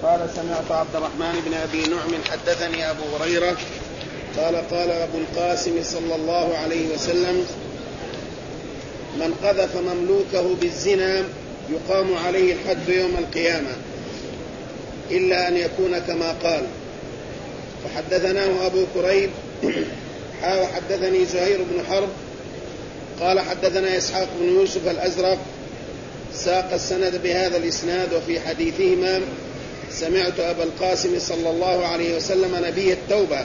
قال سمعت عبد الرحمن بن أبي نعم حدثني أبو هريرة قال قال أبو القاسم صلى الله عليه وسلم: من قذف مملوكه بالزنا يقام عليه الحد يوم القيامة إلا أن يكون كما قال. فحدثناه أبو كريب وحدثني زهير بن حرب قال حدثنا إسحاق بن يوسف الأزرق ساق السند بهذا الإسناد. وفي حديثهما سمعت أبا القاسم صلى الله عليه وسلم نبي التوبة.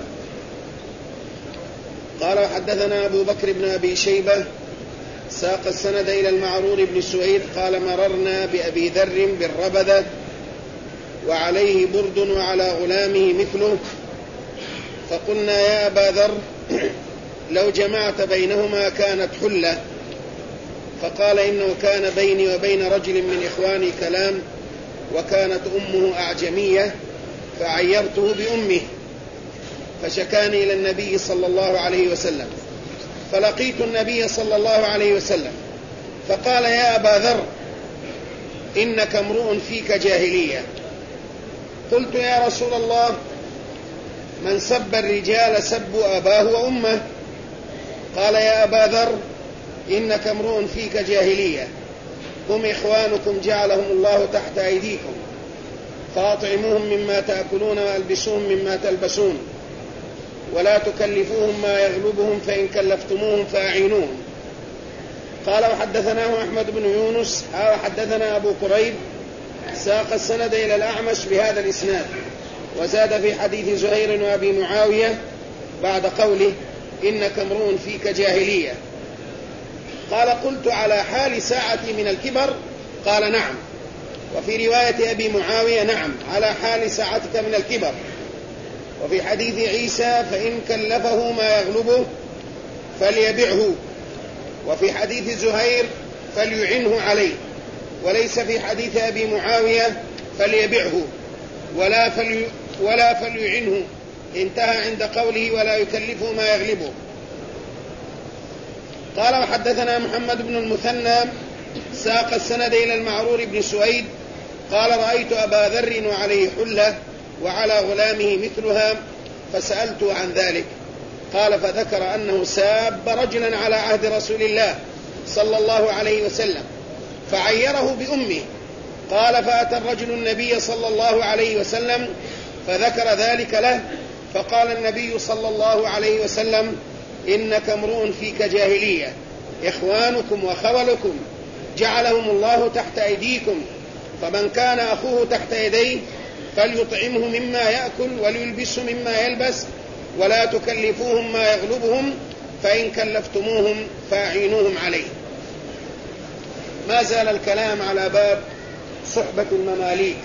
قال وحدثنا أبو بكر بن أبي شيبة ساق السند إلى المعرور بن سويد قال مررنا بأبي ذر بالربذة وعليه برد وعلى غلامه مثله، فقلنا يا أبا ذر لو جمعت بينهما كانت حلة. فقال إنه كان بيني وبين رجل من إخواني كلام وكانت أمه أعجمية فعيرته بأمه فشكاني إلى النبي صلى الله عليه وسلم، فلقيت النبي صلى الله عليه وسلم فقال يا أبا ذر إنك امرؤ فيك جاهلية. قلت يا رسول الله من سب الرجال سبوا أباه وأمه. قال يا أبا ذر إنك امرؤ فيك جاهلية، هم إخوانكم جعلهم الله تحت أيديكم فأطعموهم مما تأكلون وألبسوهم مما تلبسون ولا تكلفوهم ما يغلبهم فإن كلفتموهم فأعينوهم. قال وحدثناه أحمد بن يونس وحدثنا أبو كريب ساق السند إلى الأعمش بهذا الإسناد وزاد في حديث زهير وأبي معاوية بعد قوله إنك امرؤ فيك جاهلية. قال قلت على حال ساعتي من الكبر؟ قال نعم. وفي رواية أبي معاوية نعم على حال ساعتك من الكبر. وفي حديث عيسى فإن كلفه ما يغلبه فليبعه. وفي حديث زهير فليعنه عليه. وليس في حديث أبي معاوية فليبعه ولا فليعنه، انتهى عند قوله ولا يكلفه ما يغلبه. قال وحدثنا محمد بن المثنى ساق السند إلى المعرور بن سويد قال رأيت أبا ذر وعليه حلة وعلى غلامه مثلها فسألته عن ذلك. قال فذكر أنه ساب رجلا على عهد رسول الله صلى الله عليه وسلم فعيره بأمه. قال فأتى الرجل النبي صلى الله عليه وسلم فذكر ذلك له فقال النبي صلى الله عليه وسلم إنك امرؤ فيك جاهلية، إخوانكم وخولكم جعلهم الله تحت أيديكم، فمن كان أخوه تحت يديه فليطعمه مما يأكل وليلبسه مما يلبس ولا تكلفوهم ما يغلبهم فإن كلفتموهم فأعينوهم عليه. ما زال الكلام على باب صحبة المماليك.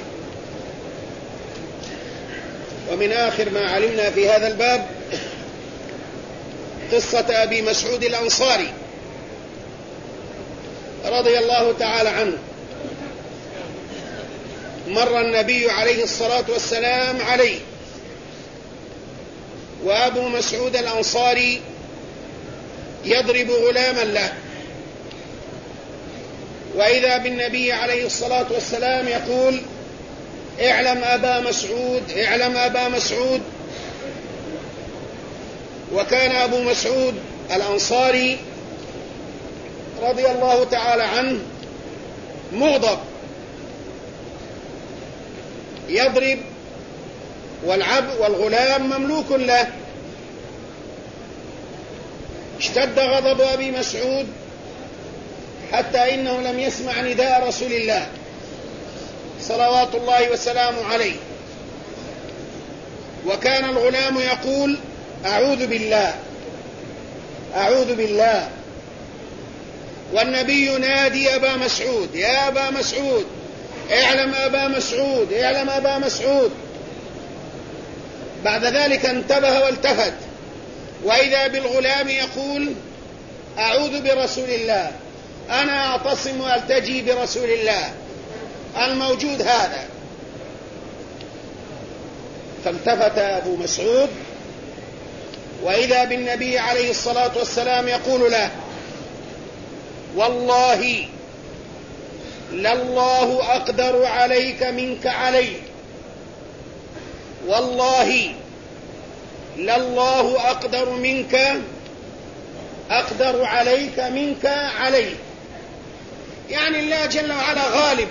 ومن آخر ما علمنا في هذا الباب قصة أبي مسعود الأنصاري رضي الله تعالى عنه. مر النبي عليه الصلاة والسلام عليه وأبو مسعود الأنصاري يضرب غلاما له، وإذا بالنبي عليه الصلاة والسلام يقول اعلم أبا مسعود اعلم أبا مسعود. وكان أبو مسعود الأنصاري رضي الله تعالى عنه مغضب يضرب والغلام مملوك له. اشتد غضب أبي مسعود حتى إنه لم يسمع نداء رسول الله صلوات الله وسلامه عليه، وكان الغلام يقول أعوذ بالله أعوذ بالله، والنبي ينادي أبا مسعود يا أبا مسعود اعلم أبا مسعود اعلم أبا مسعود. بعد ذلك انتبه والتفت وإذا بالغلام يقول أعوذ برسول الله، أنا أعتصم وألتجي برسول الله الموجود هذا. فالتفت أبو مسعود وإذا بالنبي عليه الصلاة والسلام يقول له والله لله أقدر عليك منك علي، والله لله أقدر عليك منك عليه. يعني الله جل وعلا غالب،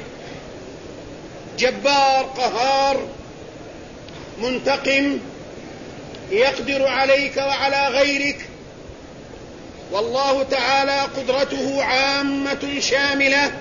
جبار، قهار، منتقم، يقدر عليك وعلى غيرك. والله تعالى قدرته عامة شاملة،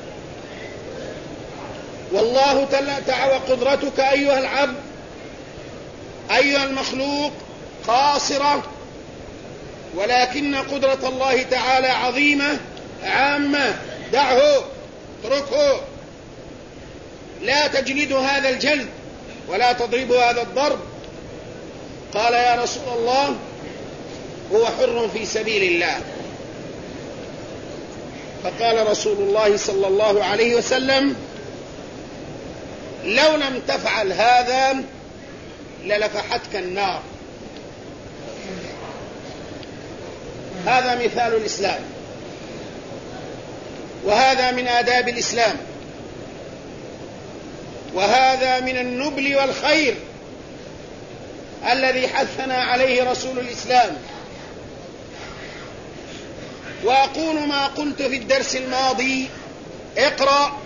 والله تعالى قدرتك أيها العبد أيها المخلوق قاصرة، ولكن قدرة الله تعالى عظيمة عامة. دعه، اتركه، لا تجلد هذا الجلد ولا تضرب هذا الضرب. قال يا رسول الله هو حر في سبيل الله. فقال رسول الله صلى الله عليه وسلم لو لم تفعل هذا للفحتك النار. هذا مثال الإسلام، وهذا من آداب الإسلام، وهذا من النبل والخير الذي حثنا عليه رسول الإسلام. وأقول ما قلت في الدرس الماضي: اقرأ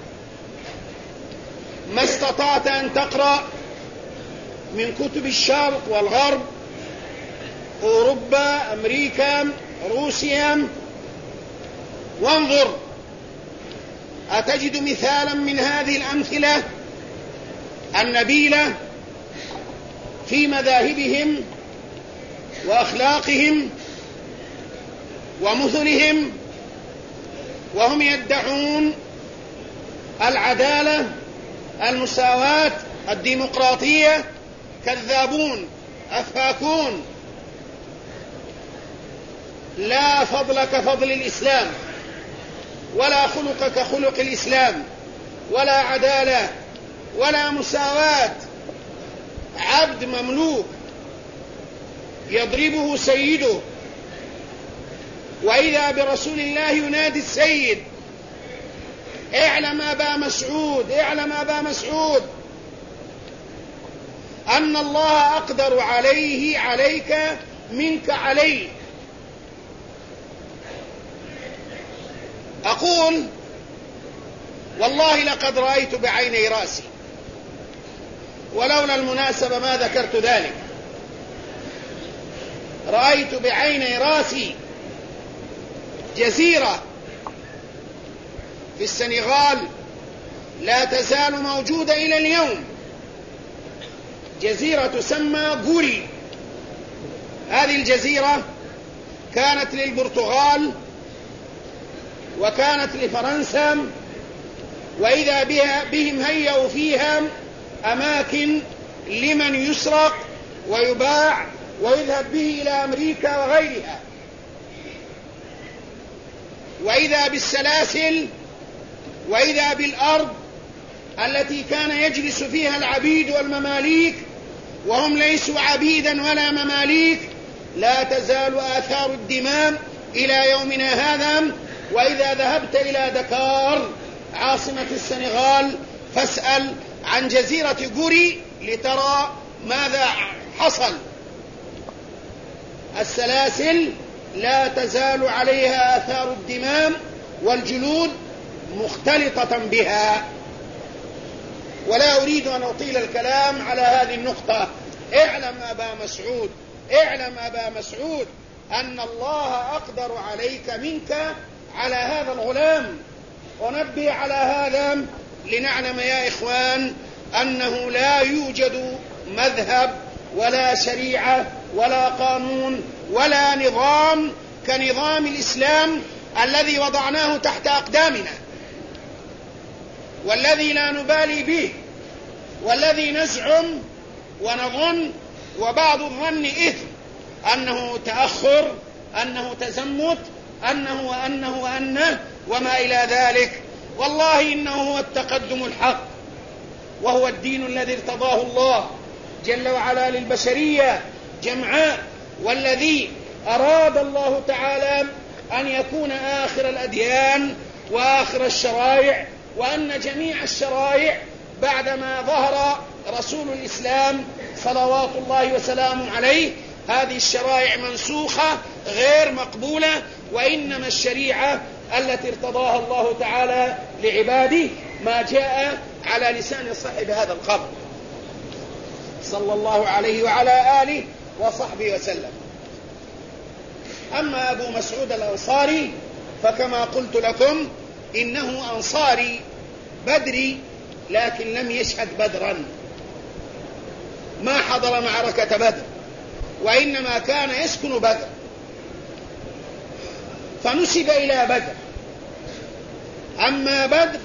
ما استطعت أن تقرأ من كتب الشرق والغرب، أوروبا، أمريكا، روسيا، وانظر أتجد مثالا من هذه الأمثلة النبيلة في مذاهبهم وأخلاقهم ومثلهم، وهم يدعون العدالة، المساواة، الديمقراطية. كذابون، أفاكون. لا فضل كفضل الإسلام، ولا خلق كخلق الإسلام، ولا عدالة، ولا مساواة. عبد مملوك يضربه سيده، وإذا برسول الله ينادي السيد: اعلم أبا مسعود، اعلم أبا مسعود أن الله أقدر عليك منك عليه. أقول والله لقد رأيت بعيني رأسي، ولولا المناسبة ما ذكرت ذلك. رأيت بعيني رأسي جزيرة في السنغال لا تزال موجودة إلى اليوم، جزيرة تسمى غوري. هذه الجزيرة كانت للبرتغال وكانت لفرنسا، وإذا بهم هيئوا فيها أماكن لمن يسرق ويباع ويذهب به إلى أمريكا وغيرها. وإذا بالسلاسل، وإذا بالأرض التي كان يجلس فيها العبيد والمماليك، وهم ليسوا عبيدا ولا مماليك. لا تزال آثار الدماء إلى يومنا هذا. وإذا ذهبت إلى دكار عاصمة السنغال فاسأل عن جزيرة غوري لترى ماذا حصل. السلاسل لا تزال عليها آثار الدماء والجلود مختلطة بها. ولا أريد أن أطيل الكلام على هذه النقطة. اعلم أبا مسعود، اعلم أبا مسعود أن الله أقدر عليك منك على هذا الغلام. ونبه على هذا لنعلم يا إخوان أنه لا يوجد مذهب ولا شريعة ولا قانون ولا نظام كنظام الإسلام الذي وضعناه تحت أقدامنا، والذي لا نبالي به، والذي نزعم ونظن وبعض الظن إثم أنه تأخر، أنه تزمت، أنه وما إلى ذلك. والله إنه هو التقدم الحق، وهو الدين الذي ارتضاه الله جل وعلا للبشرية جمعاء، والذي أراد الله تعالى أن يكون آخر الأديان وآخر الشرائع، وأن جميع الشرائع بعدما ظهر رسول الإسلام صلوات الله وسلامه عليه هذه الشرائع منسوخة غير مقبولة، وإنما الشريعة التي ارتضاها الله تعالى لعباده ما جاء على لسان صاحب هذا القبر صلى الله عليه وعلى آله وصحبه وسلم. أما أبو مسعود الأنصاري فكما قلت لكم إنه أنصاري بدري، لكن لم يشهد بدرا، ما حضر معركة بدر، وإنما كان يسكن بدر فنسب إلى بدر. أما بدر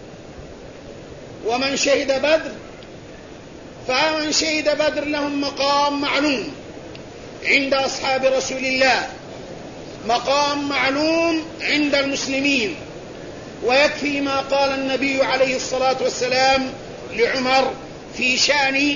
ومن شهد بدر فمن شهد بدر لهم مقام معلوم عند أصحاب رسول الله، مقام معلوم عند المسلمين، ويكفي ما قال النبي عليه الصلاة والسلام لعمر في شأن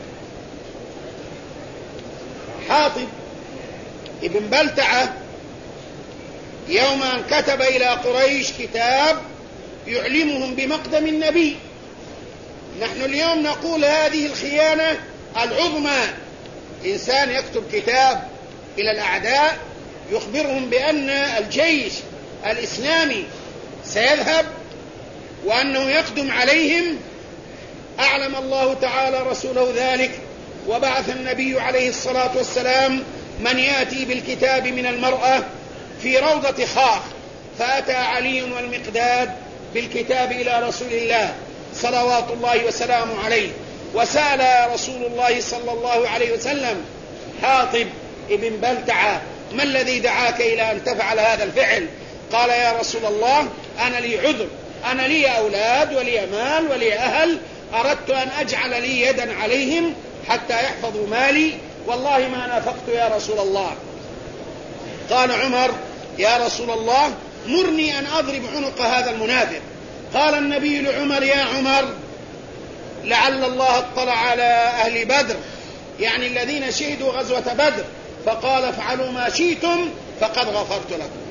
حاطب ابن بلتعة يوم أن كتب إلى قريش كتاب يعلمهم بمقدم النبي. نحن اليوم نقول هذه الخيانة العظمى، إنسان يكتب كتاب إلى الأعداء يخبرهم بأن الجيش الإسلامي سيذهب وأنه يقدم عليهم. أعلم الله تعالى رسوله ذلك، وبعث النبي عليه الصلاة والسلام من يأتي بالكتاب من المرأة في روضة خاخ، فأتى علي والمقداد بالكتاب إلى رسول الله صلوات الله وسلامه عليه، وسأل رسول الله صلى الله عليه وسلم حاطب ابن بلتعة ما الذي دعاك إلى أن تفعل هذا الفعل؟ قال يا رسول الله أنا لي عذر، أنا لي أولاد ولي مال ولي أهل، أردت أن أجعل لي يدا عليهم حتى يحفظوا مالي، والله ما نافقت يا رسول الله. قال عمر يا رسول الله مرني أن أضرب عنق هذا المنافق. قال النبي لعمر يا عمر لعل الله اطلع على أهل بدر، يعني الذين شهدوا غزوة بدر، فقال افعلوا ما شئتم فقد غفرت لكم.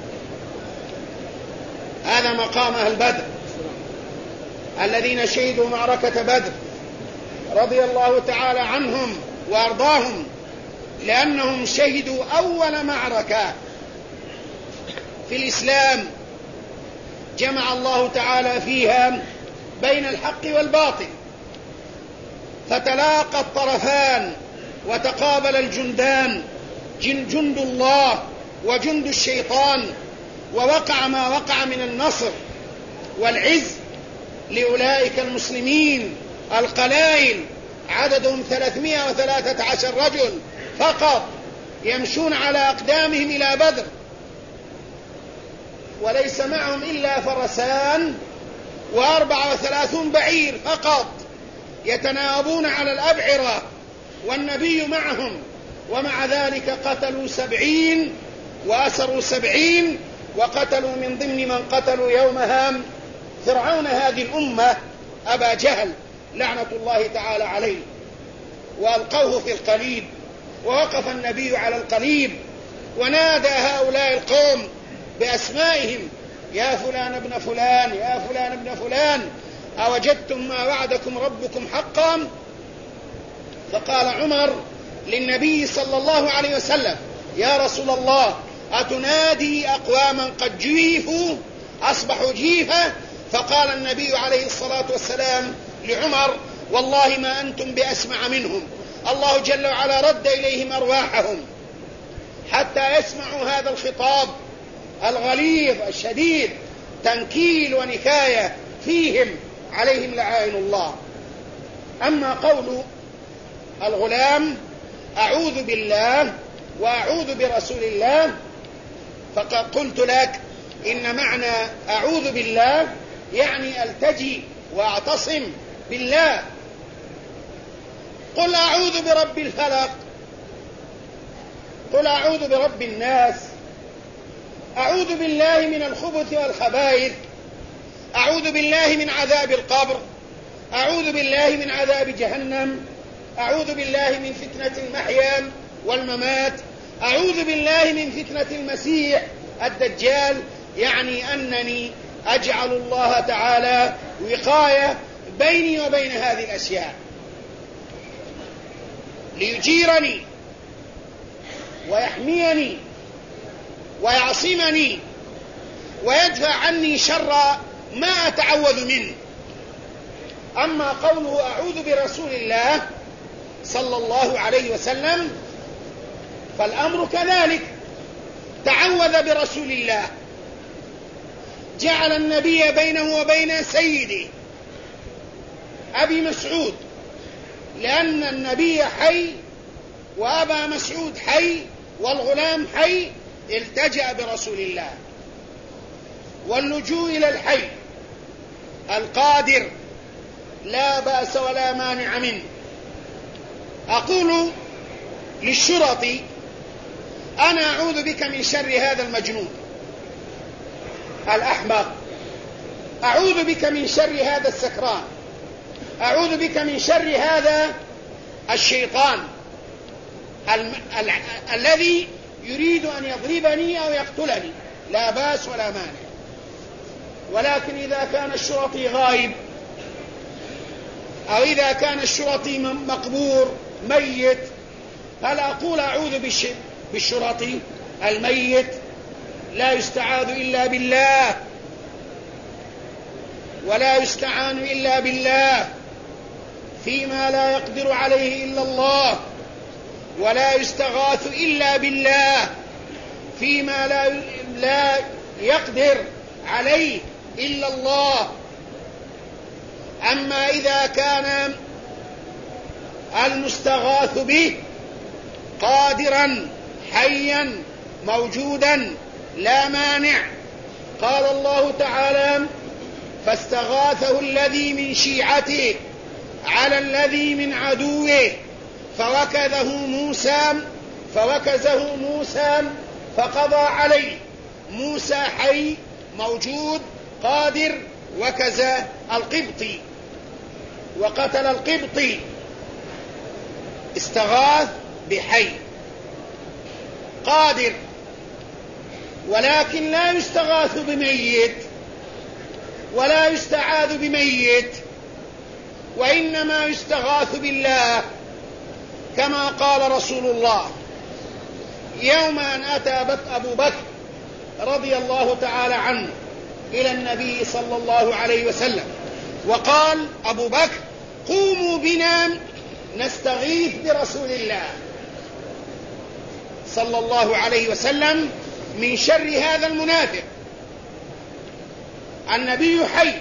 هذا مقام أهل بدر الذين شهدوا معركة بدر رضي الله تعالى عنهم وأرضاهم، لأنهم شهدوا أول معركة في الإسلام جمع الله تعالى فيها بين الحق والباطل، فتلاقى الطرفان وتقابل الجندان، جند الله وجند الشيطان، ووقع ما وقع من النصر والعز لأولئك المسلمين القلائل، عددهم 313 رجل فقط يمشون على أقدامهم إلى بدر، وليس معهم إلا فرسان و34 بعير فقط يتناوبون على الأبعرة، والنبي معهم، ومع ذلك قتلوا 70 وأسروا 70، وقتلوا من ضمن من قتلوا يومها فرعون هذه الأمة أبا جهل لعنة الله تعالى عليه، وألقوه في القليب، ووقف النبي على القليب ونادى هؤلاء القوم بأسمائهم يا فلان ابن فلان يا فلان ابن فلان أوجدتم ما وعدكم ربكم حقا؟ فقال عمر للنبي صلى الله عليه وسلم يا رسول الله أتنادي أقواما قد جيفوا أصبحوا جيفة؟ فقال النبي عليه الصلاة والسلام لعمر والله ما أنتم بأسمع منهم، الله جل وعلا رد إليهم أرواحهم حتى يسمعوا هذا الخطاب الغليظ الشديد، تنكيل ونكاية فيهم عليهم لعائن الله. أما قول الغلام أعوذ بالله وأعوذ برسول الله، فقد قلت لك إن معنى أعوذ بالله يعني ألتجي وأعتصم بالله. قل أعوذ برب الفلق، قل أعوذ برب الناس، أعوذ بالله من الخبث والخبائث، أعوذ بالله من عذاب القبر، أعوذ بالله من عذاب جهنم، أعوذ بالله من فتنة المحيا والممات، أعوذ بالله من فتنة المسيح الدجال، يعني أنني أجعل الله تعالى وقاية بيني وبين هذه الأشياء. ليجيرني ويحميني ويعصمني ويدفع عني شر ما أتعوذ منه. أما قوله أعوذ برسول الله صلى الله عليه وسلم فالأمر كذلك، تعوذ برسول الله، جعل النبي بينه وبين سيده أبي مسعود، لأن النبي حي وأبا مسعود حي والغلام حي، التجأ برسول الله. واللجوء إلى الحي القادر لا بأس ولا مانع منه. أقول للشرطي أنا أعوذ بك من شر هذا المجنون الأحمق، أعوذ بك من شر هذا السكران، أعوذ بك من شر هذا الشيطان الذي يريد أن يضربني أو يقتلني، لا بأس ولا مانع. ولكن إذا كان الشرطي غائب أو إذا كان الشرطي مقبور ميت، هل أقول أعوذ بالشرطي الميت؟ لا يستعاذ إلا بالله ولا يستعان إلا بالله فيما لا يقدر عليه إلا الله، ولا يستغاث إلا بالله فيما لا يقدر عليه إلا الله. أما إذا كان المستغاث به قادرا حيا موجودا لا مانع، قال الله تعالى فاستغاثه الذي من شيعته على الذي من عدوه فوكزه موسى فقضى عليه. موسى حي موجود قادر، وكز القبطي وقتل القبطي، استغاث بحي قادر. ولكن لا يستغاث بميت ولا يستعاذ بميت، وإنما يستغاث بالله، كما قال رسول الله يوم أن أتى أبو بكر رضي الله تعالى عنه إلى النبي صلى الله عليه وسلم وقال أبو بكر قوموا بنا نستغيث برسول الله صلى الله عليه وسلم من شر هذا المنافق. النبي حي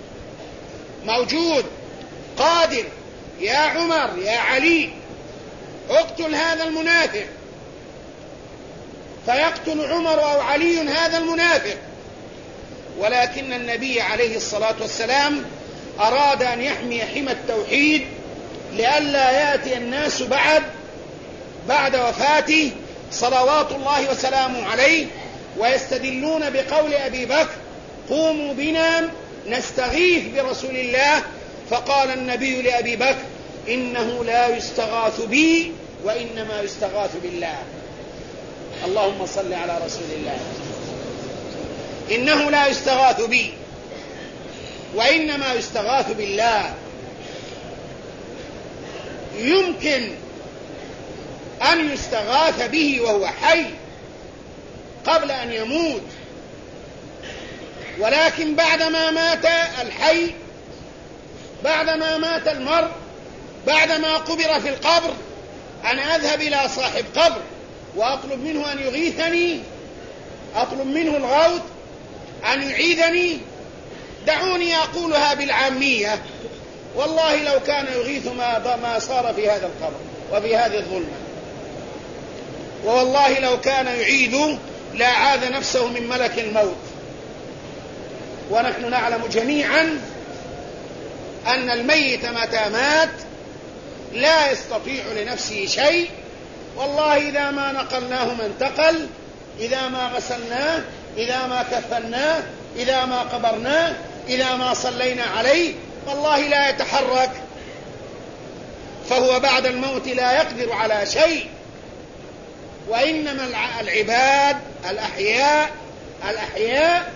موجود قادر، يا عمر يا علي اقتل هذا المنافق، فيقتل عمر أو علي هذا المنافق. ولكن النبي عليه الصلاة والسلام أراد أن يحمي حمى التوحيد لئلا يأتي الناس بعد وفاته صلوات الله وسلامه عليه ويستدلون بقول أبي بكر قوموا بنا نستغيث برسول الله، فقال النبي لأبي بكر إنه لا يستغاث بي وإنما يستغاث بالله. اللهم صل على رسول الله. إنه لا يستغاث بي وإنما يستغاث بالله. يمكن أن يستغاث به وهو حي قبل أن يموت، ولكن بعدما مات الحي، بعدما مات المرء، بعدما قبر في القبر، أنا أذهب إلى صاحب قبر وأطلب منه أن يغيثني، أطلب منه الغوث أن يعيذني؟ دعوني أقولها بالعامية، والله لو كان يغيث ما صار في هذا القبر وفي هذه الظلمة، والله لو كان يعيد لا عاذ نفسه من ملك الموت. ونحن نعلم جميعا أن الميت متى مات لا يستطيع لنفسه شيء، والله إذا ما نقلناه ما انتقل، إذا ما غسلناه، إذا ما كفناه، إذا ما قبرناه، إذا ما صلينا عليه، والله لا يتحرك، فهو بعد الموت لا يقدر على شيء. وإنما العباد الأحياء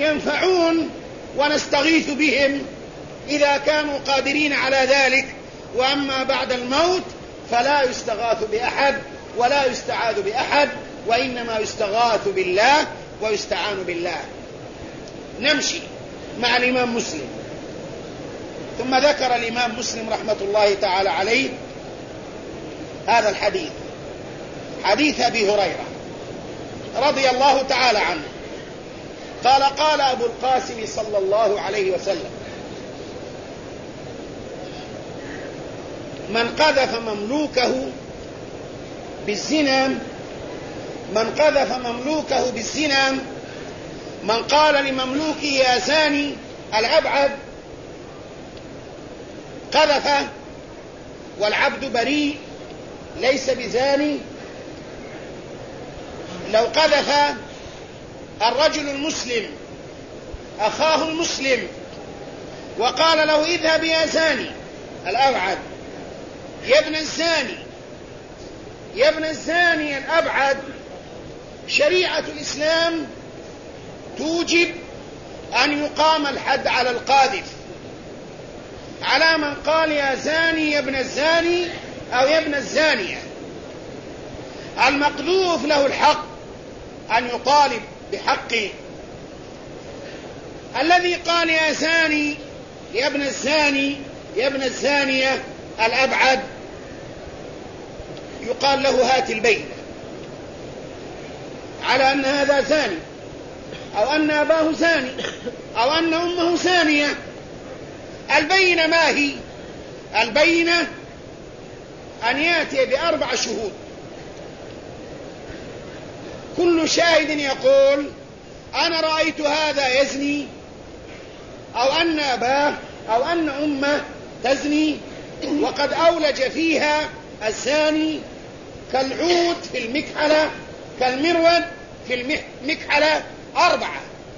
ينفعون ونستغيث بهم إذا كانوا قادرين على ذلك، وأما بعد الموت فلا يستغاث بأحد ولا يستعاذ بأحد، وإنما يستغاث بالله ويستعان بالله. نمشي مع الإمام مسلم. ثم ذكر الإمام مسلم رحمة الله تعالى عليه هذا الحديث، حديث أبي هريرة رضي الله تعالى عنه قال: قال أبو القاسم صلى الله عليه وسلم: من قذف مملوكه بالزنا، من قذف مملوكه بالزنا، من قال لمملوكه يا زاني الأبعد، قذف والعبد بريء ليس بزاني. لو قذف الرجل المسلم أخاه المسلم وقال له اذهب يا زاني الأبعد، يا ابن الزاني، يا ابن الزاني الأبعد، شريعة الإسلام توجب أن يقام الحد على القاذف، على من قال يا زاني يا ابن الزاني أو يا ابن الزانية. المقذوف له الحق أن يطالب بحقه. الذي قال يا زاني يا ابن الزاني يا ابن الزانية الأبعد يقال له هات البينة على أن هذا زاني، أو أن أباه زاني، أو أن أمه زانية. البينة ما هي؟ البينة أن يأتي ب4 شهود، كل شاهد يقول أنا رأيت هذا يزني، أو أن أباه أو أن أمه تزني، وقد أولج فيها الزاني كالعود في المكحلة، كالمرود في المكحلة 4.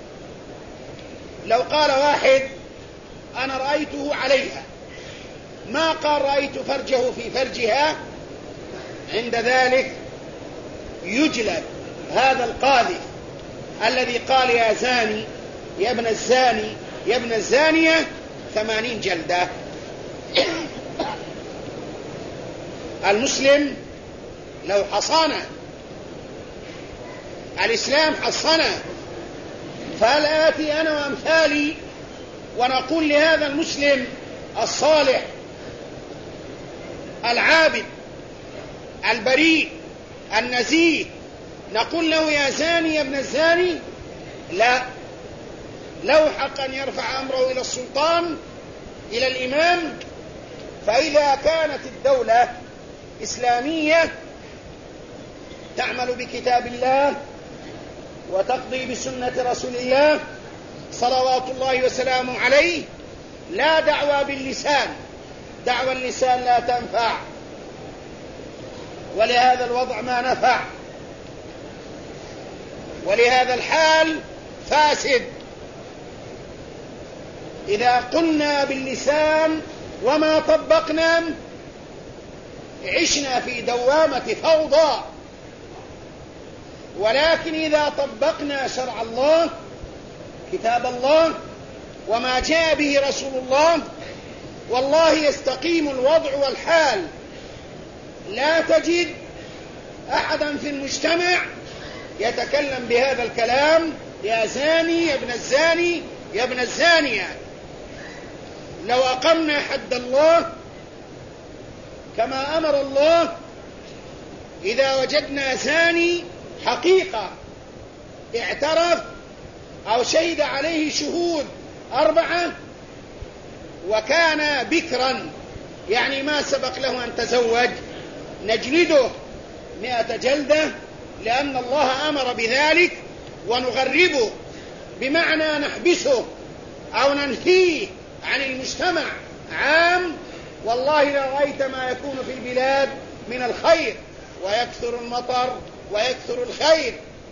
لو قال واحد أنا رأيته عليها، ما قال رأيت فرجه في فرجها، عند ذلك يجلد هذا القاذف الذي قال يا زاني يا ابن الزاني يا ابن الزانية 80 جلدة. المسلم لو حصانه، الإسلام حصنه، فهل آتي أنا وأمثالي ونقول لهذا المسلم الصالح العابد البريء النزيه نقول له يا زاني يا ابن الزاني؟ لا، له حق أن يرفع أمره إلى السلطان، إلى الإمام. فإذا كانت الدولة إسلامية تعمل بكتاب الله وتقضي بسنة رسول الله صلوات الله وسلامه عليه، لا دعوى باللسان، دعوى اللسان لا تنفع، ولهذا الوضع ما نفع، ولهذا الحال فاسد. إذا قلنا باللسان وما طبقنا عشنا في دوامة فوضى، ولكن إذا طبقنا شرع الله كتاب الله وما جاء به رسول الله والله يستقيم الوضع والحال. لا تجد أحدا في المجتمع يتكلم بهذا الكلام يا زاني يا ابن الزاني يا ابن الزانية. لو أقمنا حد الله كما أمر الله، إذا وجدنا زاني حقيقة اعترف أو شهد عليه شهود 4 وكان بكرا، يعني ما سبق له أن تزوج، نجلده 100 جلدة، لأن الله أمر بذلك، ونغربه بمعنى نحبسه أو ننفيه عن المجتمع عام. والله لرأيت ما يكون في البلاد من الخير، ويكثر المطر ويكثر الخير.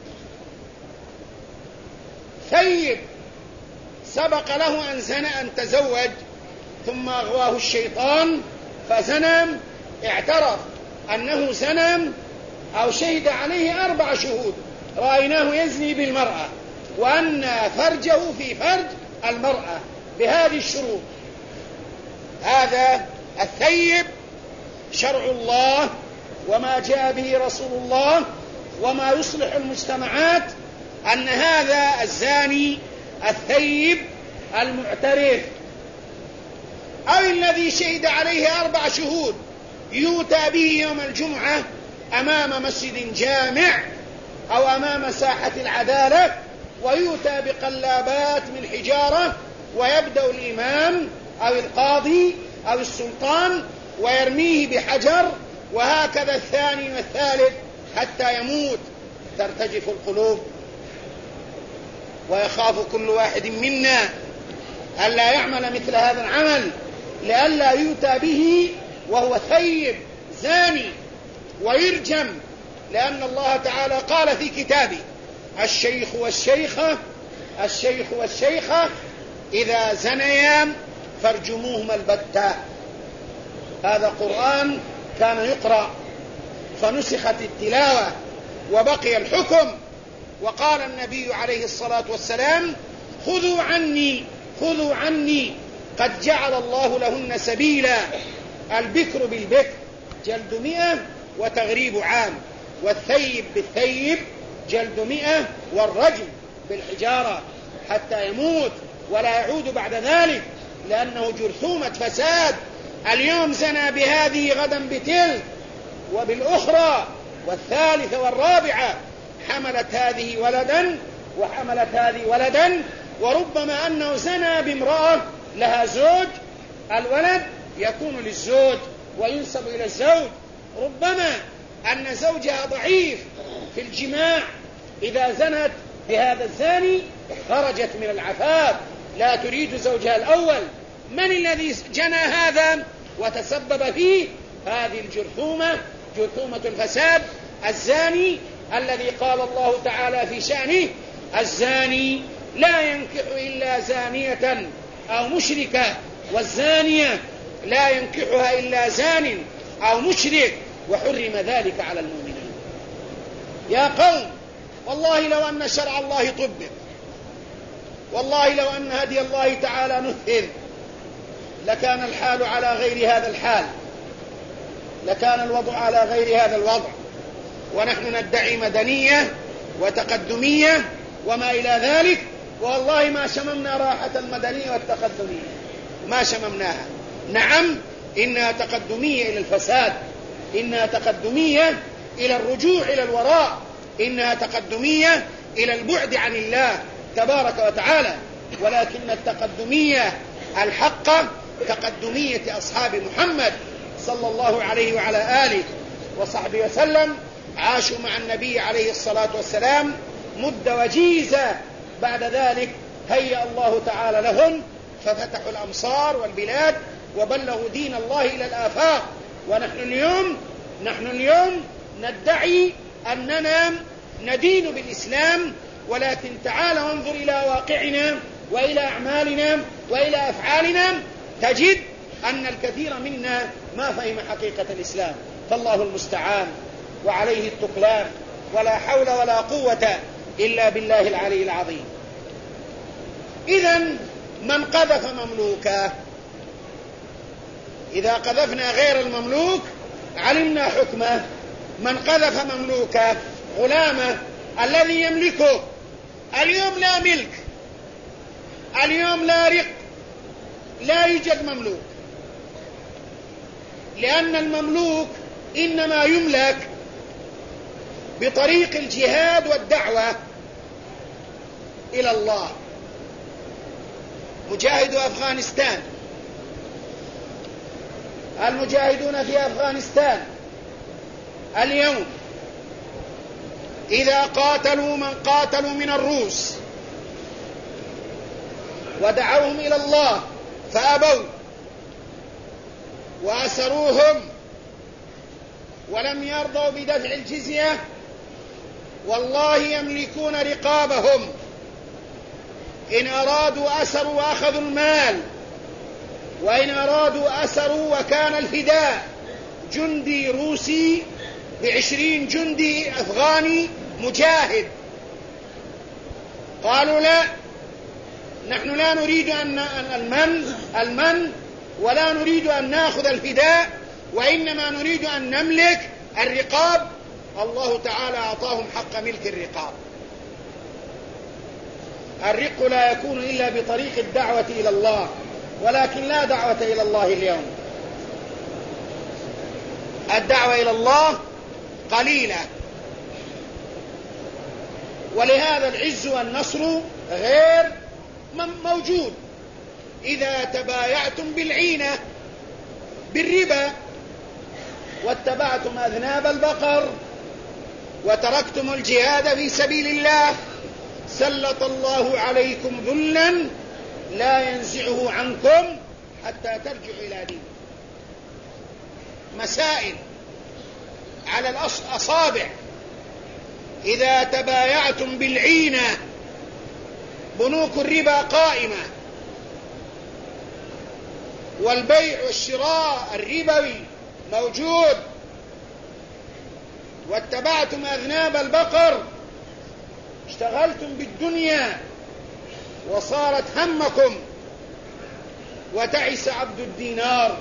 ثيب سبق له أن زنى، أن تزوج، ثم أغواه الشيطان فزنى، اعترف أنه زنى أو شهد عليه 4 شهود رأيناه يزني بالمرأة، وأن فرجه في فرج المرأة بهذه الشروط، هذا الثيب شرع الله وما جاء به رسول الله وما يصلح المجتمعات، أن هذا الزاني الثيب المعترف أو الذي شهد عليه 4 شهود يؤتى به يوم الجمعة أمام مسجد جامع أو أمام ساحة العدالة، ويؤتى بقلابات من حجارة، ويبدأ الإمام أو القاضي أو السلطان ويرميه بحجر، وهكذا الثاني والثالث حتى يموت. ترتجف القلوب ويخاف كل واحد منا ألا يعمل مثل هذا العمل، لئلا يؤتى به وهو ثيب زاني ويرجم، لأن الله تعالى قال في كتابه: الشيخ والشيخة إذا زنيا فارجموهما البتة. هذا قرآن كان يقرأ فنسخت التلاوة وبقي الحكم، وقال النبي عليه الصلاة والسلام: خذوا عني قد جعل الله لهن سبيلا. البكر بالبكر جلد 100 وتغريب عام، والثيب بالثيب جلد 100 والرجم بالحجارة حتى يموت ولا يعود بعد ذلك، لأنه جرثومة فساد. اليوم زنى بهذه غدا بتلك وبالأخرى والثالثة والرابعة، حملت هذه ولدا وحملت هذه ولدا، وربما أنه زنى بامرأة لها زوج، الولد يكون للزوج وينسب إلى الزوج، ربما أن زوجها ضعيف في الجماع، إذا زنت بهذا الزاني خرجت من العفاف، لا تريد زوجها الأول. من الذي جنى هذا وتسبب فيه؟ هذه الجرثومة، جرثومة الفساد، الزاني الذي قال الله تعالى في شأنه: الزاني لا ينكح إلا زانية أو مشركة، والزانية لا ينكحها إلا زان أو مشرك، وحرم ذلك على المؤمنين. يا قوم، والله لو أن شرع الله طبق، والله لو أن هدي الله تعالى نفذ، لكان الحال على غير هذا الحال، لكان الوضع على غير هذا الوضع، ونحن ندعي مدنية وتقدمية وما إلى ذلك، والله ما شممنا راحة المدنية والتقدمية، ما شممناها. نعم، إنها تقدمية إلى الفساد، إنها تقدمية إلى الرجوع إلى الوراء، إنها تقدمية إلى البعد عن الله تبارك وتعالى، ولكن التقدمية الحقة تقدمية أصحاب محمد صلى الله عليه وعلى آله وصحبه وسلم، عاشوا مع النبي عليه الصلاة والسلام مدة وجيزة، بعد ذلك هيأ الله تعالى لهم ففتحوا الأمصار والبلاد وبلغوا دين الله إلى الآفاق. ونحن اليوم ندعي أننا ندين بالإسلام، ولكن تعال وانظر إلى واقعنا وإلى أعمالنا وإلى أفعالنا، تجد أن الكثير منا ما فهم حقيقة الإسلام، فالله المستعان وعليه التكلان، ولا حول ولا قوة إلا بالله العلي العظيم. إذن من قذف مملوكه، إذا قذفنا غير المملوك علمنا حكمه. من قذف مملوكه غلامه الذي يملكه، اليوم لا ملك، اليوم لا رق، لا يوجد مملوك، لأن المملوك إنما يملك بطريق الجهاد والدعوة إلى الله. مجاهدو أفغانستان، المجاهدون في أفغانستان اليوم إذا قاتلوا من قاتلوا من الروس ودعوهم إلى الله فأبوا وأسروهم ولم يرضوا بدفع الجزية، والله يملكون رقابهم، إن أرادوا أسروا وأخذوا المال، وإن أرادوا أسروا وكان الفداء جندي روسي ب20 جندي أفغاني مجاهد. قالوا لا، نحن لا نريد أن المن ولا نريد أن نأخذ الفداء، وإنما نريد أن نملك الرقاب. الله تعالى أعطاهم حق ملك الرقاب. الرق لا يكون إلا بطريق الدعوة إلى الله، ولكن لا دعوة إلى الله اليوم. الدعوة إلى الله قليلة، ولهذا العز والنصر غير موجود. إذا تبايعتم بالعينة بالربا واتبعتم أذناب البقر وتركتم الجهاد في سبيل الله سلط الله عليكم ذلا لا ينزعه عنكم حتى ترجعوا إلى دين. مسائل على الأصابع. إذا تبايعتم بالعينة بنوك الربا قائمة، والبيع والشراء الربوي موجود، واتبعتم أذناب البقر، اشتغلتم بالدنيا وصارت همكم، وتعس عبد الدينار،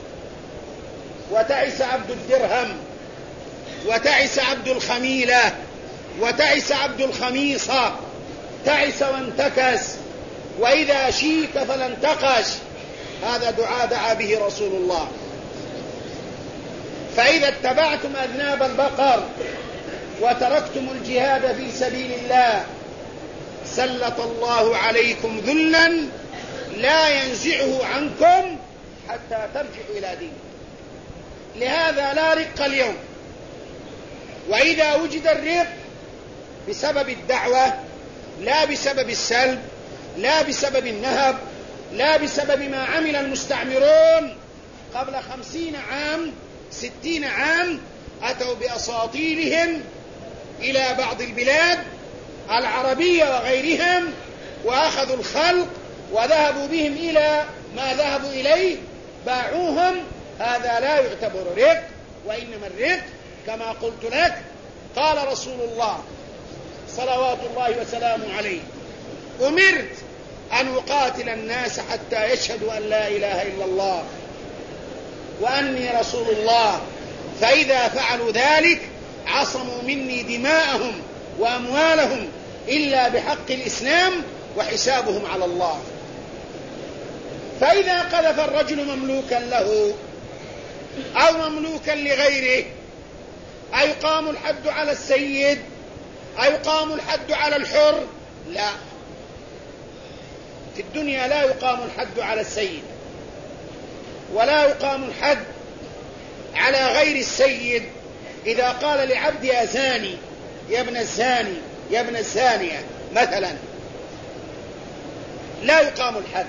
وتعس عبد الدرهم، وتعس عبد الخميلة، وتعس عبد الخميصة، تعس وانتكس، وإذا شيك فلا انتقش. هذا دعاء دعا به رسول الله. فإذا اتبعتم أذناب البقر وتركتم الجهاد في سبيل الله سلط الله عليكم ذلا لا ينزعه عنكم حتى ترجعوا إلى دين. لهذا لا رق اليوم. وإذا وجد الرق بسبب الدعوة، لا بسبب السلب، لا بسبب النهب، لا بسبب ما عمل المستعمرون قبل 50 عام 60 عام، أتوا بأساطيلهم إلى بعض البلاد العربية وغيرهم، وأخذوا الخلق وذهبوا بهم إلى ما ذهبوا إليه، باعوهم. هذا لا يعتبر رق، وإنما الرق كما قلت لك قال رسول الله صلوات الله وسلامه عليه: أمرت أن أقاتل الناس حتى يشهدوا أن لا إله إلا الله وأني رسول الله، فإذا فعلوا ذلك عصموا مني دماءهم وأموالهم إلا بحق الإسلام وحسابهم على الله. فإذا قذف الرجل مملوكا له أو مملوكا لغيره أيقام الحد على السيد؟ أيقام الحد على الحر؟ لا، في الدنيا لا يقام الحد على السيد، ولا يقام الحد على غير السيد. إذا قال لعبد يا زاني، يا ابن الزاني، يا ابن الزانية مثلا، لا يقام الحد،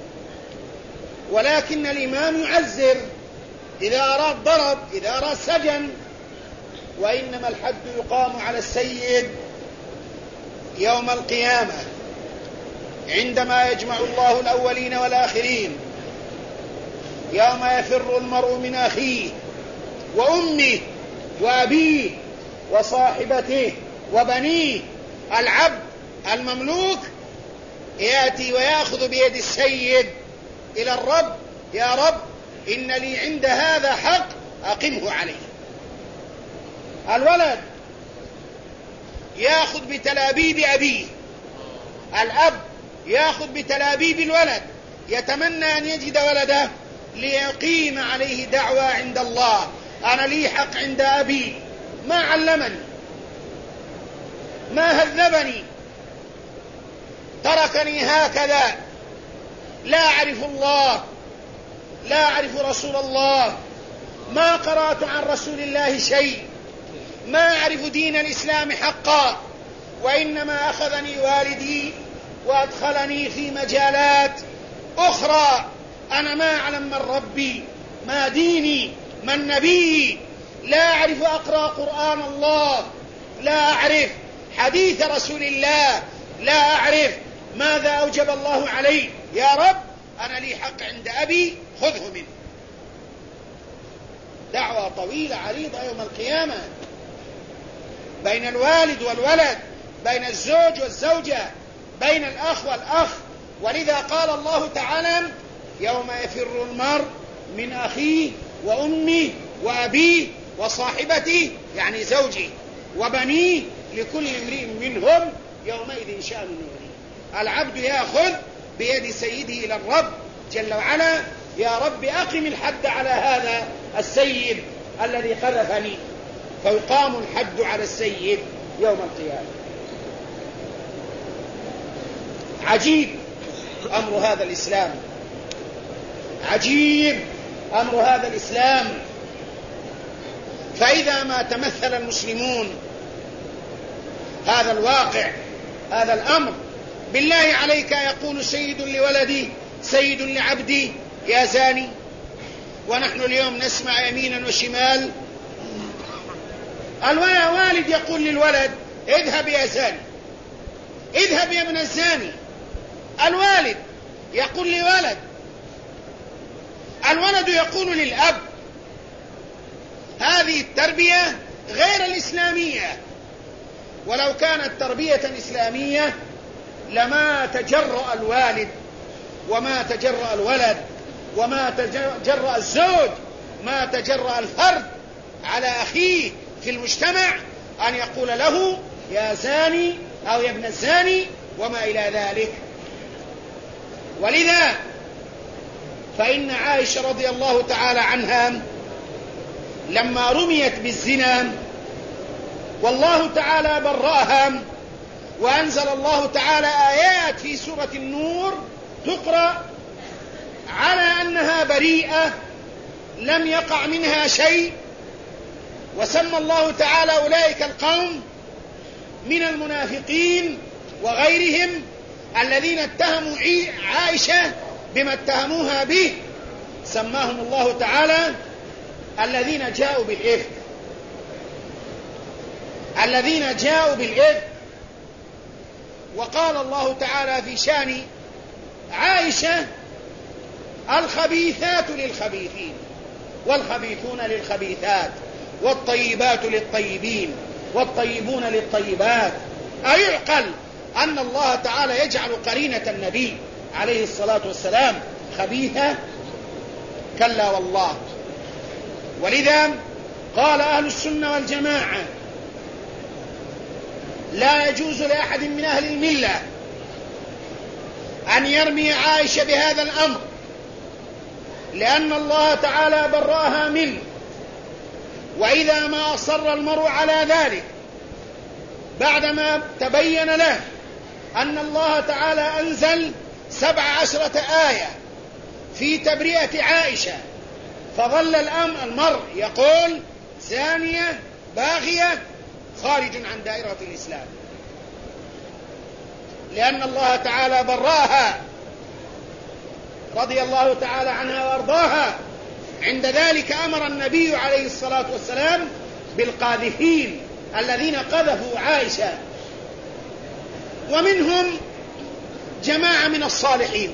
ولكن الإمام يعزر إذا أراد ضرب، إذا أراد سجن. وإنما الحد يقام على السيد يوم القيامة عندما يجمع الله الأولين والآخرين، يوم يفر المرء من أخيه وأمه وأبيه وصاحبته وبنيه. العبد المملوك يأتي ويأخذ بيد السيد إلى الرب: يا رب إن لي عند هذا حق أقمه عليه. الولد يأخذ بتلابيب أبيه، الأب يأخذ بتلابيب الولد، يتمنى أن يجد ولده ليقيم عليه دعوة عند الله: أنا لي حق عند أبي، ما علمني، ما هذبني، تركني هكذا، لا أعرف الله، لا أعرف رسول الله، ما قرأت عن رسول الله شيء، ما أعرف دين الإسلام حقا، وإنما أخذني والدي وأدخلني في مجالات أخرى، أنا ما أعلم من ربي، ما ديني، من نبي، لا أعرف أقرأ قرآن الله، لا أعرف حديث رسول الله، لا أعرف ماذا أوجب الله علي. يا رب أنا لي حق عند أبي خذه منه. دعوة طويلة عريضة يوم القيامة بين الوالد والولد، بين الزوج والزوجة، بين الأخ والأخ. ولذا قال الله تعالى: يوم يفر المرء من أخيه وأمه وأبيه وصاحبته يعني زوجه وبنيه لكل امرئ منهم يومئذ شأن يغنيه. العبد يأخذ بيد سيده إلى الرب جل وعلا: يا رب أقم الحد على هذا السيد الذي قذفني، فيقام الحد على السيد يوم القيامة. عجيب أمر هذا الإسلام، عجيب أمر هذا الإسلام. فإذا ما تمثل المسلمون هذا الواقع، هذا الأمر، بالله عليك يقول سيد لولدي سيد لعبدي يا زاني؟ ونحن اليوم نسمع يمينا وشمال الوالد يقول للولد: اذهب يا زاني، اذهب يا ابن الزاني. الوالد يقول لولد، الولد يقول للأب. هذه التربية غير الإسلامية. ولو كانت تربية إسلامية لما تجرأ الوالد وما تجرأ الولد وما تجرأ الزوج، ما تجرأ الفرد على أخيه في المجتمع أن يقول له يا زاني أو يا ابن الزاني وما إلى ذلك. ولذا فإن عائشة رضي الله تعالى عنها لما رميت بالزنا والله تعالى برأها، وأنزل الله تعالى آيات في سورة النور تقرأ على أنها بريئة لم يقع منها شيء، وسمى الله تعالى أولئك القوم من المنافقين وغيرهم الذين اتهموا عائشة بما اتهموها به، سماهم الله تعالى الذين جاءوا بالإفك، الذين جاءوا بالإفك. وقال الله تعالى في شان عائشة: الخبيثات للخبيثين والخبيثون للخبيثات والطيبات للطيبين والطيبون للطيبات. أيعقل أن الله تعالى يجعل قرينة النبي عليه الصلاة والسلام خبيثة؟ كلا والله. ولذا قال أهل السنة والجماعة: لا يجوز لأحد من أهل الملة أن يرمي عائشة بهذا الأمر، لأن الله تعالى برأها منه. وإذا ما أصر المرء على ذلك بعدما تبين له أن الله تعالى أنزل 17 آية في تبرئة عائشة، فظل المرء يقول زانية باغية خارج عن دائرة الإسلام، لأن الله تعالى براها رضي الله تعالى عنها وارضاها. عند ذلك أمر النبي عليه الصلاة والسلام بالقاذفين الذين قذفوا عائشة، ومنهم جماعة من الصالحين: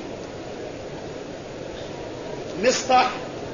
مصطح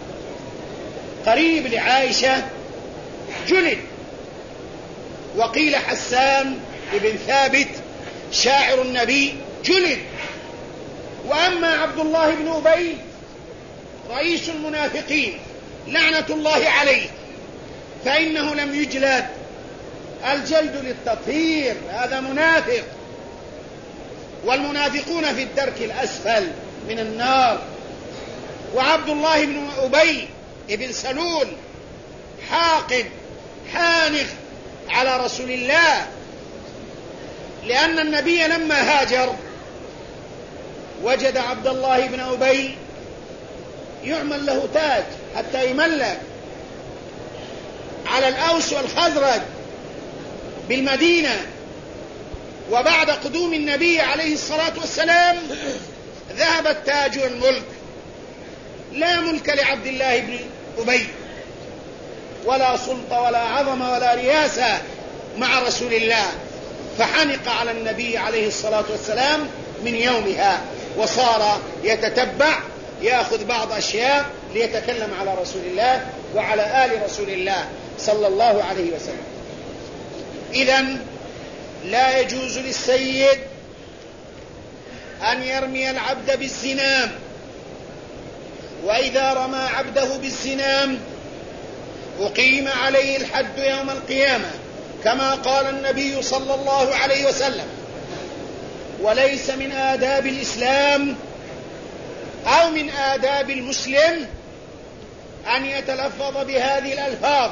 قريب لعائشة جلد، وقيل حسان بن ثابت شاعر النبي جلد. وأما عبد الله بن أبي رئيس المنافقين لعنة الله عليه فإنه لم يجلد، الجلد للتطهير، هذا منافق، والمنافقون في الدرك الأسفل من النار. وعبد الله بن أبي بن سلول حاقد حانق على رسول الله، لأن النبي لما هاجر وجد عبد الله بن أبي يعمل له تاج حتى يملك على الأوس والخزرج بالمدينة. وبعد قدوم النبي عليه الصلاة والسلام ذهب التاج والملك، لا ملك لعبد الله بن أبي، ولا سلطة ولا عظمة ولا رياسة مع رسول الله، فحنق على النبي عليه الصلاة والسلام من يومها، وصار يتتبع يأخذ بعض أشياء ليتكلم على رسول الله وعلى آل رسول الله صلى الله عليه وسلم. إذن لا يجوز للسيد أن يرمي العبد بالزنا وإذا رمى عبده بالزنا أقيم عليه الحد يوم القيامة كما قال النبي صلى الله عليه وسلم. وليس من آداب الإسلام أو من آداب المسلم أن يتلفظ بهذه الألفاظ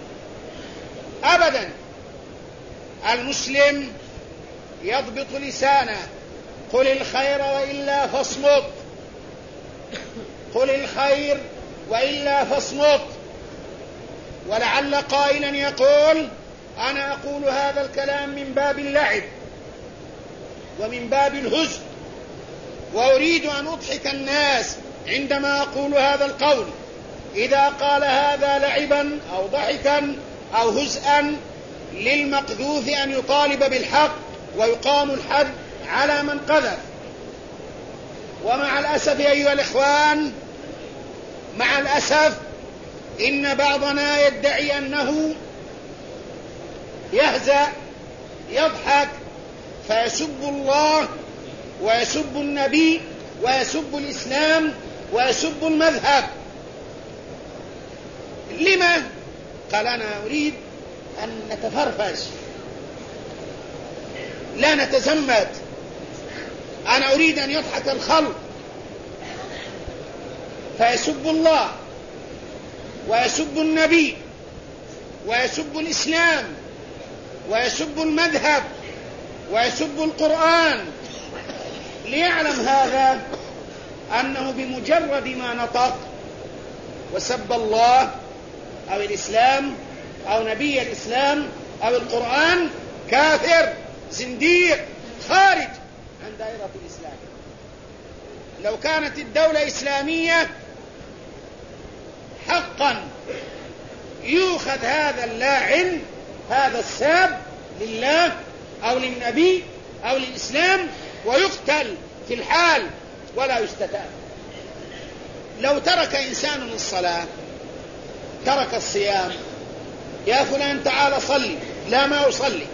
أبدا. المسلم يضبط لسانه، قل الخير وإلا فاصمت، قل الخير وإلا فاصمت. ولعل قائلا يقول أنا أقول هذا الكلام من باب اللعب ومن باب الهزء، وأريد أن أضحك الناس عندما أقول هذا القول. إذا قال هذا لعبا أو ضحكا أو هزءا للمقذوف أن يطالب بالحق ويقام الحد على من قذف. ومع الأسف أيها الإخوان، مع الأسف إن بعضنا يدعي أنه يهزأ يضحك فيسب الله ويسب النبي ويسب الإسلام ويسب المذهب. لما؟ قال أنا أريد أن نتفرفش لا نتزمت، أنا أريد أن يضحك الخلق. فيسب الله ويسب النبي ويسب الإسلام ويسب المذهب ويسب القرآن، ليعلم هذا أنه بمجرد ما نطق وسب الله أو الإسلام أو نبي الإسلام أو القرآن كافر زنديق خارج عن دائرة الإسلام. لو كانت الدولة إسلامية حقا يؤخذ هذا اللاعن هذا الساب لله أو للنبي أو للإسلام ويقتل في الحال ولا يستتاب. لو ترك إنسان الصلاة، ترك الصيام، يا فلان تعال صلي، لا ما أصلي،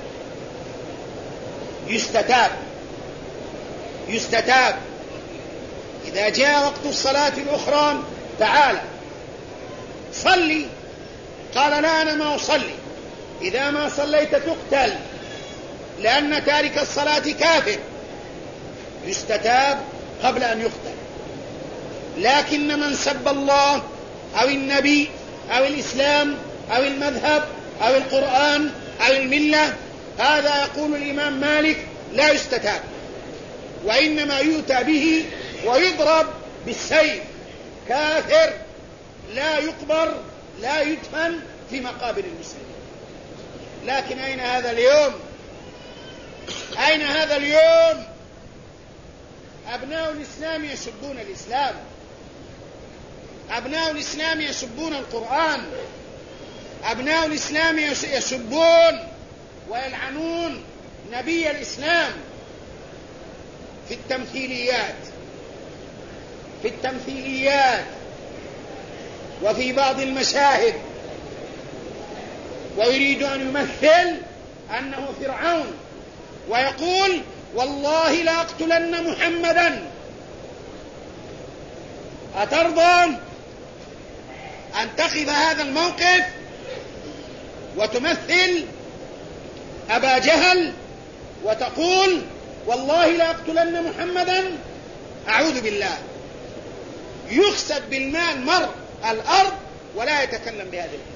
يستتاب. إذا جاء وقت الصلاة الأخرى تعال صلي، قال لا أنا ما أصلي، إذا ما صليت تقتل، لأن تارك الصلاة كافر، يستتاب قبل أن يقتل. لكن من سب الله أو النبي أو الإسلام أو المذهب أو القرآن أو الملة، هذا يقول الإمام مالك لا يستتاب، وإنما يؤتى به ويضرب بالسيف، كافر لا يقبر لا يدفن في مقابر المسلمين. لكن أين هذا اليوم؟ أين هذا اليوم؟ أبناء الإسلام يسبون الإسلام، أبناء الإسلام يسبون القرآن، أبناء الإسلام يسبون ويلعنون نبي الإسلام في التمثيليات وفي بعض المشاهد، ويريد أن يمثل أنه فرعون ويقول والله لأقتلن محمدا. أترضى أن تقف هذا الموقف وتمثل أبا جهل وتقول والله لأقتلن محمدا؟ أعوذ بالله. يخسد بالمال مر الأرض ولا يتكلم بهذه الكلمة،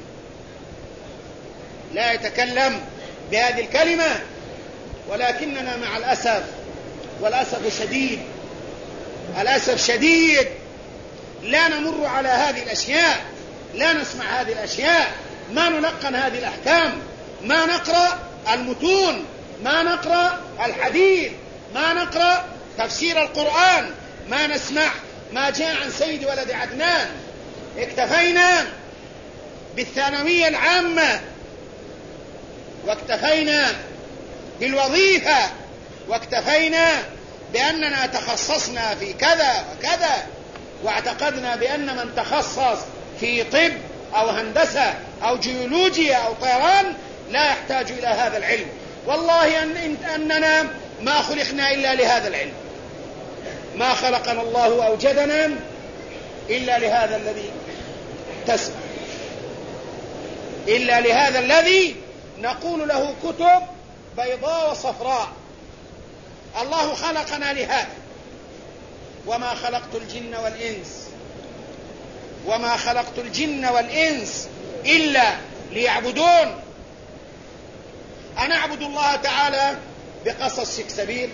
لا يتكلم بهذه الكلمة. ولكننا مع الأسف، والأسف شديد، الأسف شديد، لا نمر على هذه الأشياء، لا نسمع هذه الأشياء، ما نلقن هذه الأحكام، ما نقرأ المتون، ما نقرأ الحديث، ما نقرأ تفسير القرآن، ما نسمع ما جاء عن سيد ولد عدنان. اكتفينا بالثانوية العامة، واكتفينا بالوظيفة، واكتفينا بأننا تخصصنا في كذا وكذا، واعتقدنا بأن من تخصص في طب أو هندسة أو جيولوجيا أو طيران لا يحتاج إلى هذا العلم. والله أننا ما خلقنا إلا لهذا العلم، ما خلقنا الله وأوجدنا إلا لهذا الذي تسمع، إلا لهذا الذي نقول له كتب بيضاء وصفراء. الله خلقنا لهذا، وما خلقت الجن والإنس إلا ليعبدون. أنا أعبد الله تعالى بقصص شكسبير،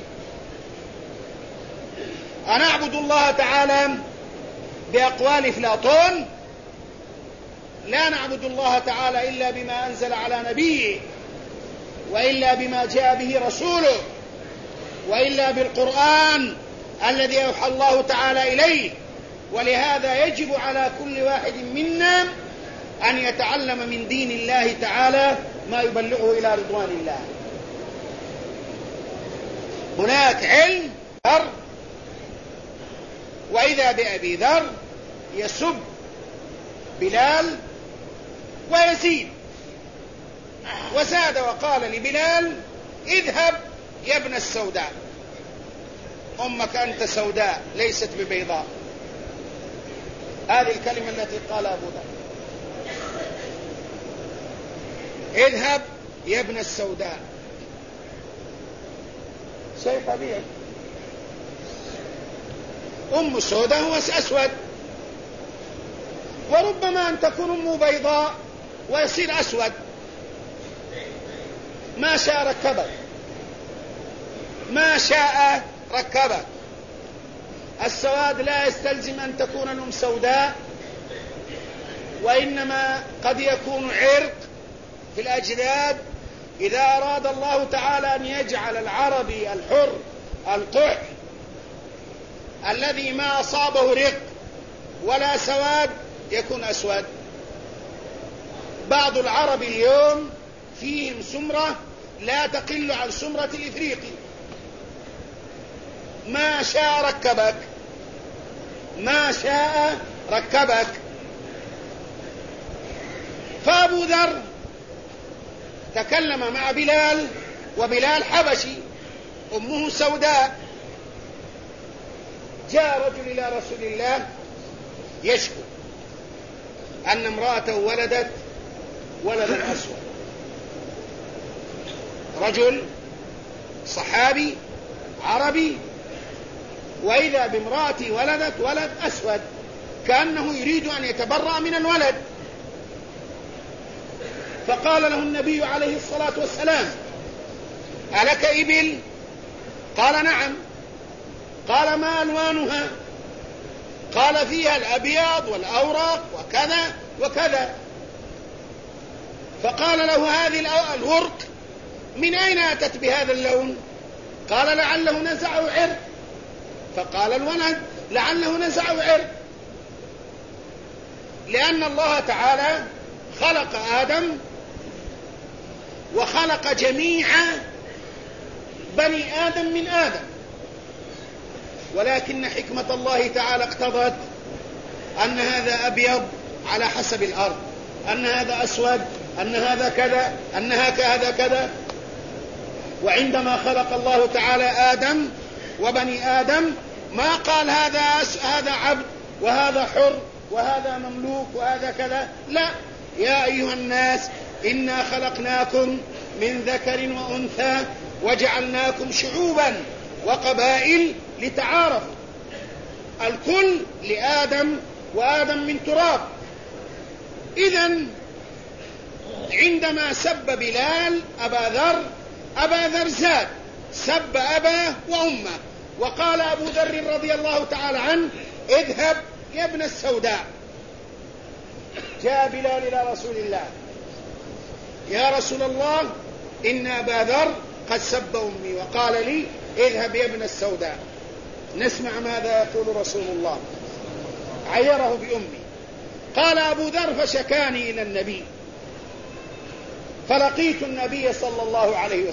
أنا أعبد الله تعالى بأقوال أفلاطون، لا نعبد الله تعالى إلا بما أنزل على نبيه، وإلا بما جاء به رسوله، وإلا بالقرآن الذي أوحى الله تعالى إليه. ولهذا يجب على كل واحد منا أن يتعلم من دين الله تعالى ما يبلغه إلى رضوان الله. هناك علم ذر، وإذا بأبي ذر يسب بلال ويزيد، وزاد وقال لبلال: اذهب يا ابن السوداء، أمك أنت سوداء ليست ببيضاء. هذه الكلمة التي قال أبو ذر: اذهب يا ابن السوداء. شيء طبيعي، أم سوداء هو أسود، وربما أن تكون أم بيضاء ويصير أسود. ما شاء ركبك، ما شاء ركبك. السواد لا يستلزم أن تكون الأم سوداء، وإنما قد يكون عرق في الأجداد. إذا أراد الله تعالى أن يجعل العربي الحر القح الذي ما أصابه رق ولا سواد يكون أسود. بعض العرب اليوم فيهم سمرة لا تقل عن سمرة الإفريقي. ما شاء ركبك، ما شاء ركبك. فأبو ذر تكلم مع بلال، وبلال حبشي أمه سوداء. جاء رجل إلى رسول الله يشكو أن امرأته ولدت ولدا أسود. رجل صحابي عربي، وإذا بامرأتي ولدت ولد أسود، كأنه يريد أن يتبرأ من الولد. فقال له النبي عليه الصلاة والسلام: ألك إبل؟ قال: نعم. قال: ما ألوانها؟ قال: فيها الأبيض والأورق وكذا وكذا. فقال له: هذه الورق من أين أتت بهذا اللون؟ قال: لعله نزعه عرق. فقال الولد: لعله نزعه عرق، لأن الله تعالى خلق آدم وخلق جميع بني آدم من آدم، ولكن حكمة الله تعالى اقتضت أن هذا أبيض على حسب الأرض، أن هذا أسود، أن هذا كذا، أن هذا كذا. وعندما خلق الله تعالى آدم وبني آدم ما قال هذا عبد وهذا حر وهذا مملوك وهذا كذا، لا. يا أيها الناس إنا خلقناكم من ذكر وأنثى وجعلناكم شعوبا وقبائل لتعارفوا. الكل لآدم، وآدم من تراب. إذن عندما سب بلال أبا ذر زاد، سب أباه وأمه، وقال أبو ذر رضي الله تعالى عنه: اذهب يا ابن السوداء. جاء بلال إلى رسول الله: يا رسول الله، إن أبا ذر قد سب أمي وقال لي: اذهب يا ابن السوداء. نسمع ماذا يقول رسول الله. عيره بأمي. قال أبو ذر: فشكاني إلى النبي، فلقيت النبي صلى الله عليه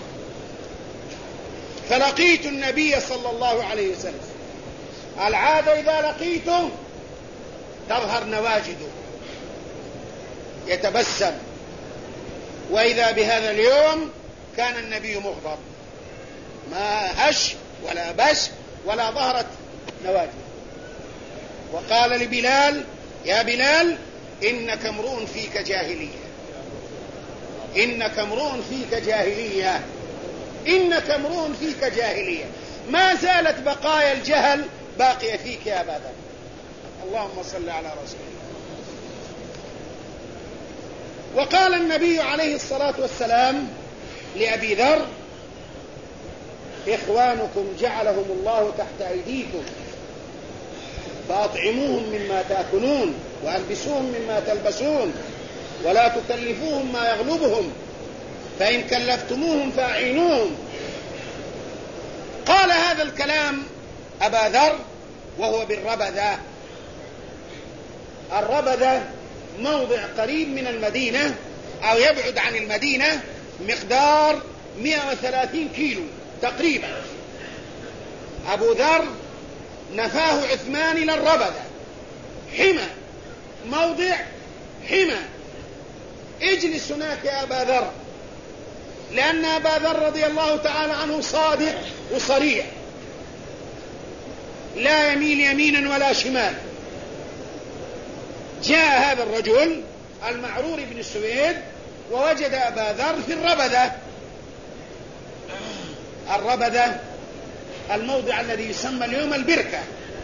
وسلم. العادة إذا لقيته تظهر نواجده، يتبسم. وإذا بهذا اليوم كان النبي مغضب، ما هش ولا بش ولا ظهرت نواجده. وقال لبلال: يا بلال إنك امرؤ فيك جاهلية، إنك امرؤ فيك جاهلية، إنك امرؤ فيك جاهلية. ما زالت بقايا الجهل باقية فيك يا أبا ذر. اللهم صل على رسول الله. وقال النبي عليه الصلاة والسلام لأبي ذر: إخوانكم جعلهم الله تحت أيديكم فأطعموهم مما تأكلون وألبسوهم مما تلبسون ولا تكلفوهم ما يغلبهم، فإن كلفتموهم فأعينوهم. قال هذا الكلام أبا ذر وهو بالربذة. الربذة موضع قريب من المدينة أو يبعد عن المدينة مقدار 130 كيلو تقريبا. أبو ذر نفاه عثمان إلى الربذة، حمى، موضع حمى. اجلس هناك يا أبا ذر، لأن أبا ذر رضي الله تعالى عنه صادق وصريح، لا يميل يمينا ولا شمال. جاء هذا الرجل المعرور بن سويد ووجد أبا ذر في الربذة. الربذة الموضع الذي يسمى اليوم البركة،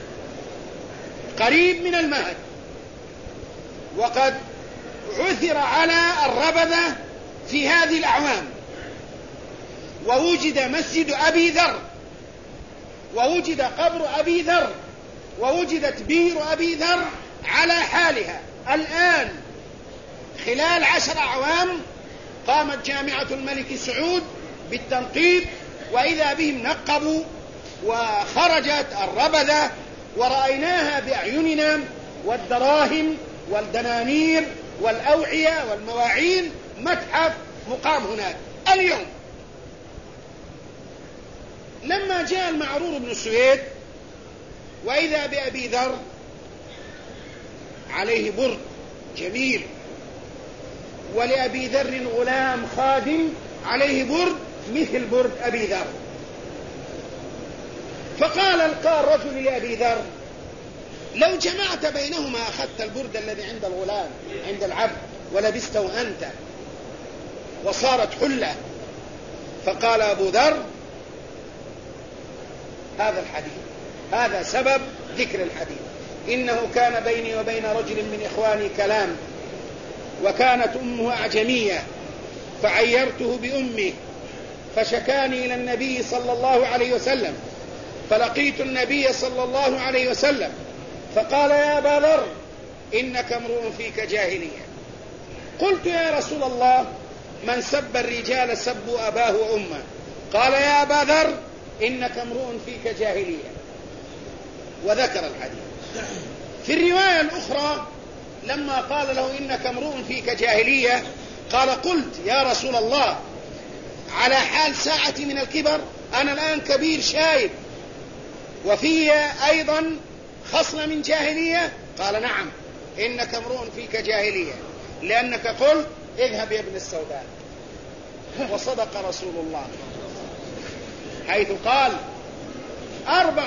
قريب من المهد. وقد عثر على الربذة في هذه الأعوام، ووجد مسجد أبي ذر، ووجد قبر أبي ذر، ووجدت بئر أبي ذر على حالها. الآن خلال 10 أعوام قامت جامعة الملك سعود بالتنقيب، وإذا بهم نقبوا وخرجت الربذة ورأيناها بأعيننا، والدراهم والدنانير والأوعية والمواعين، متحف مقام هناك اليوم. لما جاء المعرور بن سويد وإذا بأبي ذر عليه برد جميل، ولأبي ذر غلام خادم عليه برد مثل برد أبي ذر. فقال الرجل لأبي ذر: لو جمعت بينهما أخذت البرد الذي عند الغلام عند العبد ولبسته أنت وصارت حلة. فقال أبو ذر: هذا الحديث، هذا سبب ذكر الحديث. إنه كان بيني وبين رجل من إخواني كلام، وكانت أمه أعجمية، فعيرته بأمه، فشكاني إلى النبي صلى الله عليه وسلم، فلقيت النبي صلى الله عليه وسلم فقال: يا أبا ذر إنك امرؤ فيك جاهلية. قلت: يا رسول الله، من سب الرجال سبوا أباه وأمه. قال: يا أبا ذر إنك امرؤ فيك جاهلية، وذكر الحديث. في الرواية الأخرى لما قال له: إنك امرؤ فيك جاهلية، قال: قلت يا رسول الله على حال ساعتي من الكبر، أنا الآن كبير شايب وفي أيضا خصلة من جاهلية؟ قال: نعم، إنك امرؤ فيك جاهلية، لأنك قلت اذهب يا ابن السوداء. وصدق رسول الله حيث قال: 4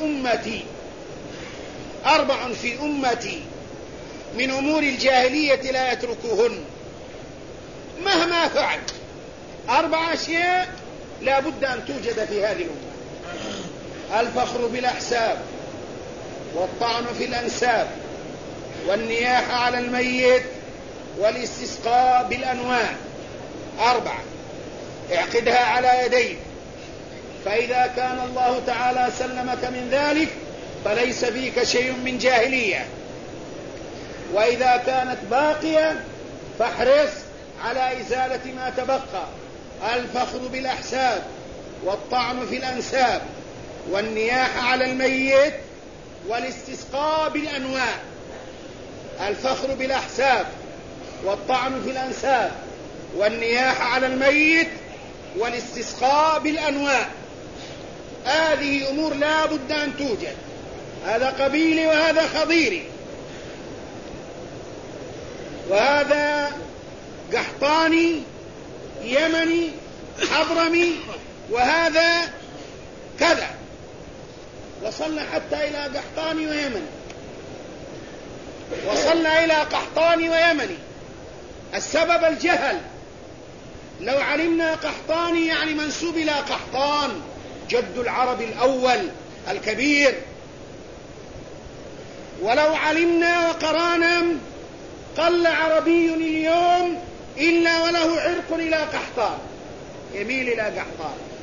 في أمتي من أمور الجاهلية لا يتركوهن مهما فعل. 4 أشياء لا بد أن توجد في هذه الأمة: الفخر بالأحساب، والطعن في الأنساب، والنياحة على الميت، والاستسقاء بالأنواع. 4 اعقدها على يديك، فإذا كان الله تعالى سلمك من ذلك فليس فيك شيء من جاهلية، وإذا كانت باقية فاحرص على إزالة ما تبقى: الفخر بالأحساب، والطعن في الأنساب، والنياحة على الميت، والاستسقاء بالأنواع. الفخر بالأحساب، والطعن في الأنساب، والنياحة على الميت، والاستسقاء بالأنواع. هذه أمور لا بد أن توجد. هذا قبيلي وهذا خضيري، وهذا قحطاني يمني حضرمي، وهذا كذا، وصلنا حتى إلى قحطاني ويمني. وصلنا إلى قحطاني ويمني. السبب الجهل. لو علمنا قحطاني يعني منسوب إلى قحطان جد العرب الأول الكبير، ولو علمنا وقرانا قل عربي اليوم إلا وله عرق إلى قحطان، يميل إلى قحطان.